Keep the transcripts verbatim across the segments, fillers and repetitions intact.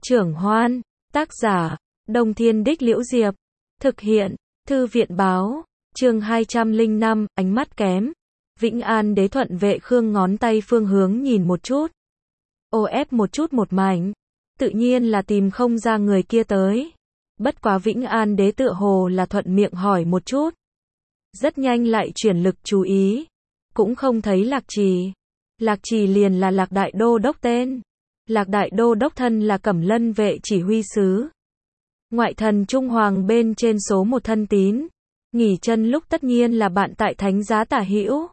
Trưởng Hoan, tác giả, Đông Thiên Đích Liễu Diệp, thực hiện, Thư viện Báo, chương hai trăm lẻ năm, ánh mắt kém. Vĩnh An Đế thuận Vệ Khương ngón tay phương hướng nhìn một chút. Ô ép một chút một mảnh. Tự nhiên là tìm không ra người kia tới. Bất quá Vĩnh An Đế tựa hồ là thuận miệng hỏi một chút. Rất nhanh lại chuyển lực chú ý. Cũng không thấy Lạc Trì. Lạc Trì liền là Lạc Đại Đô Đốc tên. Lạc Đại Đô Đốc thân là Cẩm Lân vệ chỉ huy sứ. Ngoại thần Trung Hoàng bên trên số một thân tín. Nghỉ chân lúc tất nhiên là bạn tại thánh giá tả hữu.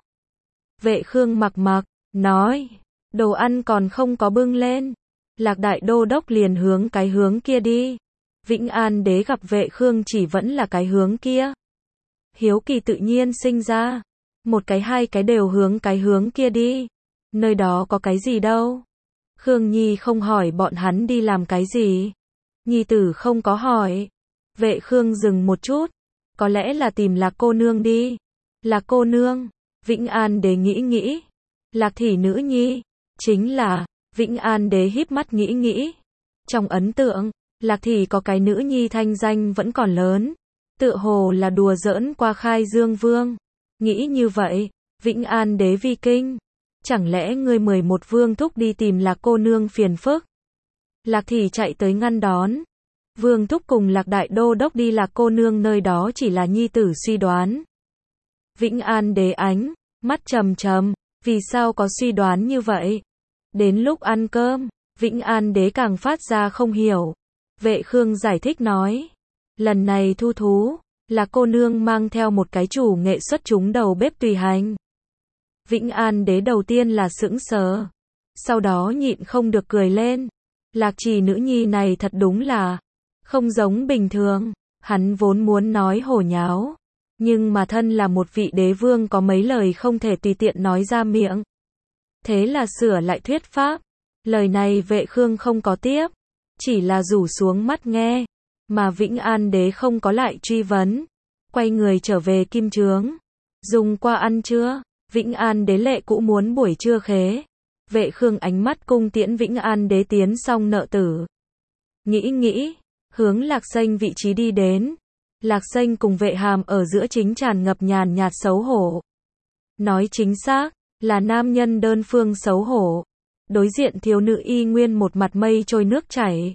Vệ Khương mặc mặc, nói, đồ ăn còn không có bưng lên. Lạc Đại Đô Đốc liền hướng cái hướng kia đi. Vĩnh An Đế gặp Vệ Khương chỉ vẫn là cái hướng kia. Hiếu kỳ tự nhiên sinh ra. Một cái hai cái đều hướng cái hướng kia đi. Nơi đó có cái gì đâu. Khương Nhi không hỏi bọn hắn đi làm cái gì. Nhi tử không có hỏi. Vệ Khương dừng một chút. Có lẽ là tìm Lạc cô nương đi. Lạc cô nương. Vĩnh An Đế nghĩ nghĩ. Lạc thị nữ nhi. Chính là. Vĩnh An Đế híp mắt nghĩ nghĩ. Trong ấn tượng, Lạc thị có cái nữ nhi thanh danh vẫn còn lớn. Tựa hồ là đùa giỡn qua Khai Dương Vương. Nghĩ như vậy, Vĩnh An Đế vi kinh. Chẳng lẽ ngươi mười một vương thúc đi tìm Lạc cô nương phiền phức? Lạc thị chạy tới ngăn đón. Vương thúc cùng Lạc Đại Đô Đốc đi Lạc cô nương nơi đó chỉ là nhi tử suy đoán. Vĩnh An Đế ánh, mắt trầm trầm, vì sao có suy đoán như vậy? Đến lúc ăn cơm, Vĩnh An Đế càng phát ra không hiểu. Vệ Khương giải thích nói, lần này thu thú, là cô nương mang theo một cái chủ nghệ xuất chúng đầu bếp tùy hành. Vĩnh An Đế đầu tiên là sững sờ, sau đó nhịn không được cười lên. Lạc Trì nữ nhi này thật đúng là không giống bình thường. Hắn vốn muốn nói hổ nháo, nhưng mà thân là một vị đế vương có mấy lời không thể tùy tiện nói ra miệng. Thế là sửa lại thuyết pháp. Lời này Vệ Khương không có tiếp, chỉ là rủ xuống mắt nghe, mà Vĩnh An Đế không có lại truy vấn. Quay người trở về kim trướng. Dùng qua ăn chưa? Vĩnh An Đế lệ cũ muốn buổi trưa khế. Vệ Khương ánh mắt cung tiễn Vĩnh An Đế tiến xong nợ tử. Nghĩ nghĩ, hướng Lạc Xanh vị trí đi đến. Lạc Xanh cùng Vệ Hàm ở giữa chính tràn ngập nhàn nhạt xấu hổ. Nói chính xác, là nam nhân đơn phương xấu hổ. Đối diện thiếu nữ y nguyên một mặt mây trôi nước chảy.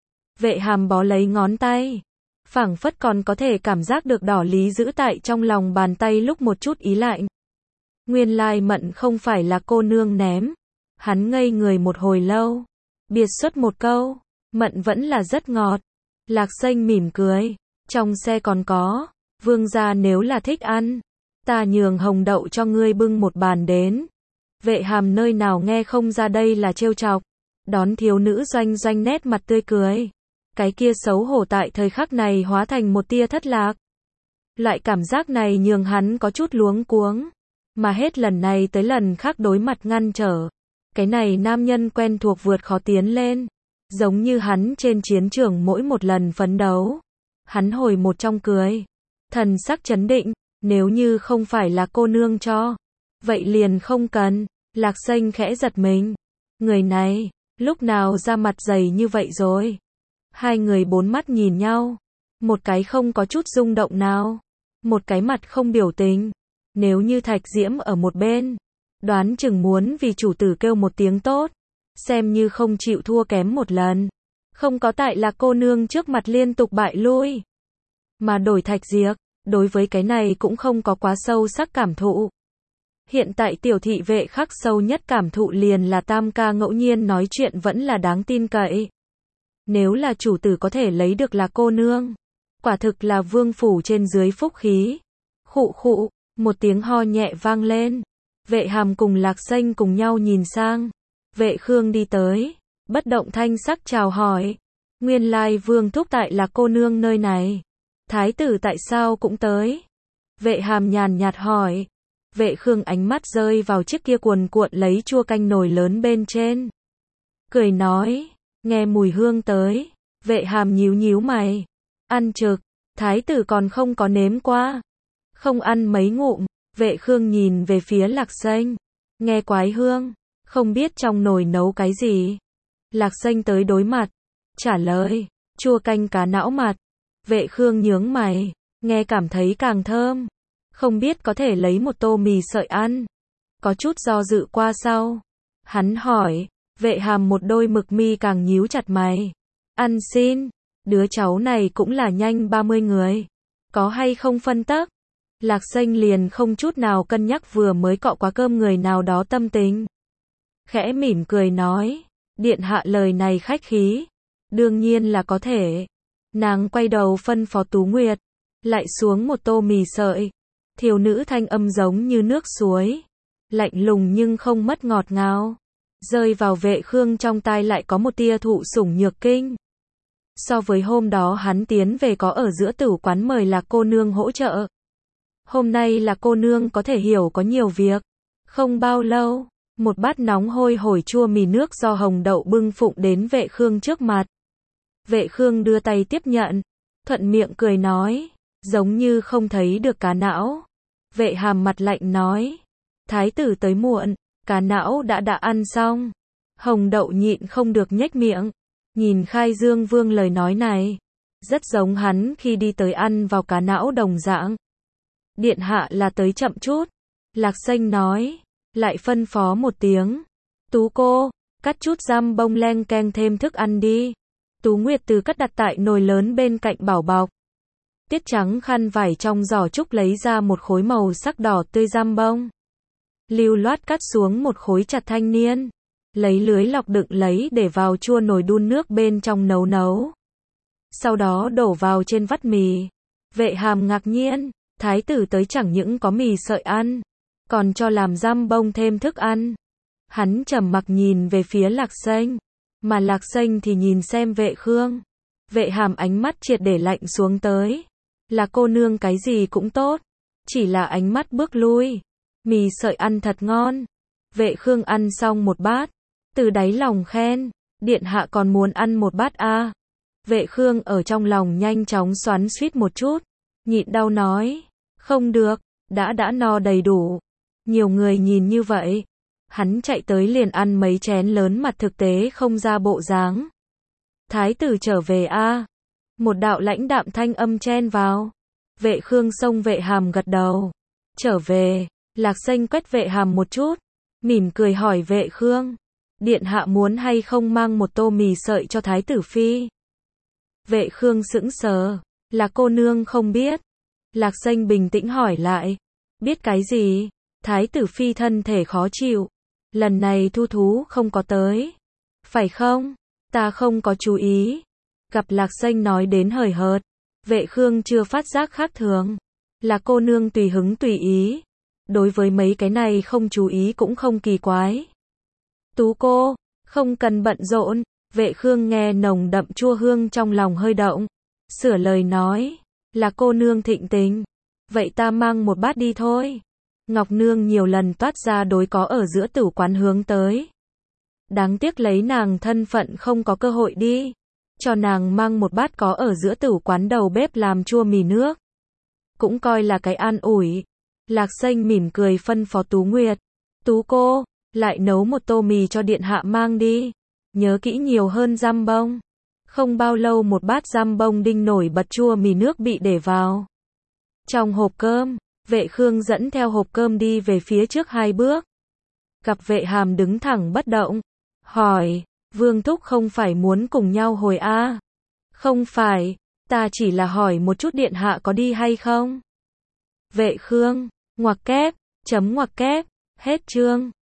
Vệ Hàm bó lấy ngón tay, phảng phất còn có thể cảm giác được đỏ lý giữ tại trong lòng bàn tay lúc một chút ý lạnh. Nguyên lai Mận không phải là cô nương ném. Hắn ngây người một hồi lâu, biệt xuất một câu, Mận vẫn là rất ngọt. Lạc Xanh mỉm cười, trong xe còn có, vương gia nếu là thích ăn, ta nhường hồng đậu cho ngươi bưng một bàn đến. Vệ Hàm nơi nào nghe không ra đây là trêu chọc, đón thiếu nữ doanh doanh nét mặt tươi cười. Cái kia xấu hổ tại thời khắc này hóa thành một tia thất lạc. Loại cảm giác này nhường hắn có chút luống cuống, mà hết lần này tới lần khác đối mặt ngăn trở. Cái này nam nhân quen thuộc vượt khó tiến lên, giống như hắn trên chiến trường mỗi một lần phấn đấu. Hắn hồi một trong cười, thần sắc chấn định, nếu như không phải là cô nương cho, vậy liền không cần. Lạc Xanh khẽ giật mình, người này, lúc nào ra mặt dày như vậy rồi? Hai người bốn mắt nhìn nhau, một cái không có chút rung động nào, một cái mặt không biểu tình. Nếu như Thạch Diễm ở một bên, đoán chừng muốn vì chủ tử kêu một tiếng tốt, xem như không chịu thua kém một lần. Không có tại là cô nương trước mặt liên tục bại lui. Mà đổi Thạch Diệp, đối với cái này cũng không có quá sâu sắc cảm thụ. Hiện tại tiểu thị vệ khắc sâu nhất cảm thụ liền là Tam ca ngẫu nhiên nói chuyện vẫn là đáng tin cậy. Nếu là chủ tử có thể lấy được là cô nương, quả thực là vương phủ trên dưới phúc khí. Khụ khụ, một tiếng ho nhẹ vang lên. Vệ Hàm cùng Lạc Xanh cùng nhau nhìn sang. Vệ Khương đi tới, bất động thanh sắc chào hỏi. Nguyên lai vương thúc tại là cô nương nơi này. Thái tử tại sao cũng tới? Vệ Hàm nhàn nhạt hỏi. Vệ Khương ánh mắt rơi vào chiếc kia cuồn cuộn lấy chua canh nồi lớn bên trên. Cười nói, nghe mùi hương tới. Vệ Hàm nhíu nhíu mày. Ăn trực, thái tử còn không có nếm qua. Không ăn mấy ngụm. Vệ Khương nhìn về phía Lạc Xanh. Nghe quái hương, không biết trong nồi nấu cái gì. Lạc Xanh tới đối mặt. trả lời, chua canh cá não mặt. Vệ Khương nhướng mày, nghe cảm thấy càng thơm. Không biết có thể lấy một tô mì sợi ăn. Có chút do dự qua sau. Hắn hỏi, Vệ Hàm một đôi mực mi càng nhíu chặt mày. Ăn xin, đứa cháu này cũng là nhanh ba mươi người. Có hay không phân tắc? Lạc Xanh liền không chút nào cân nhắc vừa mới cọ quá cơm người nào đó tâm tình. Khẽ mỉm cười nói, điện hạ lời này khách khí. Đương nhiên là có thể. Nàng quay đầu phân phó Tú Nguyệt, lại xuống một tô mì sợi. Thiếu nữ thanh âm giống như nước suối, lạnh lùng nhưng không mất ngọt ngào. Rơi vào Vệ Khương trong tai lại có một tia thụ sủng nhược kinh. So với hôm đó hắn tiến về có ở giữa tử quán mời Lạc cô nương hỗ trợ. Hôm nay là cô nương có thể hiểu có nhiều việc. Không bao lâu, một bát nóng hôi hổi chua mì nước do hồng đậu bưng phụng đến Vệ Khương trước mặt. Vệ Khương đưa tay tiếp nhận, thuận miệng cười nói, giống như không thấy được cá não. Vệ Hàm mặt lạnh nói, thái tử tới muộn, cá não đã đã ăn xong. Hồng đậu nhịn không được nhếch miệng, nhìn Khai Dương Vương lời nói này, rất giống hắn khi đi tới ăn vào cá não đồng dạng. Điện hạ là tới chậm chút. Lạc Xanh nói, lại phân phó một tiếng, Tú cô, cắt chút giam bông leng keng thêm thức ăn đi. Tú Nguyệt từ cắt đặt tại nồi lớn bên cạnh bảo bọc. Tiết trắng khăn vải trong giỏ trúc lấy ra một khối màu sắc đỏ tươi giam bông. Lưu loát cắt xuống một khối chặt thanh niên. Lấy lưới lọc đựng lấy để vào chua nồi đun nước bên trong nấu nấu. Sau đó đổ vào trên vắt mì. Vệ Hàm ngạc nhiên, thái tử tới chẳng những có mì sợi ăn, còn cho làm giam bông thêm thức ăn. Hắn trầm mặc nhìn về phía Lạc Xanh, mà Lạc Xanh thì nhìn xem Vệ Khương. Vệ Hàm ánh mắt triệt để lạnh xuống tới. Là cô nương cái gì cũng tốt, chỉ là ánh mắt bước lui. Mì sợi ăn thật ngon. Vệ Khương ăn xong một bát, từ đáy lòng khen, điện hạ còn muốn ăn một bát à. Vệ Khương ở trong lòng nhanh chóng xoắn xuýt một chút, nhịn đau nói, không được, đã đã no đầy đủ. Nhiều người nhìn như vậy, hắn chạy tới liền ăn mấy chén lớn mặt thực tế không ra bộ dáng. Thái tử trở về a à. Một đạo lãnh đạm thanh âm chen vào. Vệ Khương xông Vệ Hàm gật đầu. Trở về. Lạc Xanh quét Vệ Hàm một chút, mỉm cười hỏi Vệ Khương, điện hạ muốn hay không mang một tô mì sợi cho thái tử phi. Vệ Khương sững sờ, là cô nương không biết. Lạc Xanh bình tĩnh hỏi lại, biết cái gì? Thái tử phi thân thể khó chịu, lần này Thu Thú không có tới, phải không? Ta không có chú ý. Gặp Lạc Xanh nói đến hời hợt, Vệ Khương chưa phát giác khác thường. Là cô nương tùy hứng tùy ý, đối với mấy cái này không chú ý cũng không kỳ quái. Tú cô, không cần bận rộn. Vệ Khương nghe nồng đậm chua hương trong lòng hơi động, sửa lời nói, là cô nương thịnh tình, vậy ta mang một bát đi thôi. Ngọc Nương nhiều lần toát ra đối có ở giữa tử quán hướng tới. Đáng tiếc lấy nàng thân phận không có cơ hội đi, cho nàng mang một bát có ở giữa tử quán đầu bếp làm chua mì nước. Cũng coi là cái an ủi. Lạc Xanh mỉm cười phân phó Tú Nguyệt, Tú cô, lại nấu một tô mì cho điện hạ mang đi. Nhớ kỹ nhiều hơn giam bông. Không bao lâu một bát giam bông đinh nổi bật chua mì nước bị để vào trong hộp cơm. Vệ Khương dẫn theo hộp cơm đi về phía trước hai bước. Gặp Vệ Hàm đứng thẳng bất động, hỏi, Vương thúc không phải muốn cùng nhau hồi a? À? Không phải, ta chỉ là hỏi một chút điện hạ có đi hay không. Vệ Khương, ngoặc kép, chấm ngoặc kép, hết chương.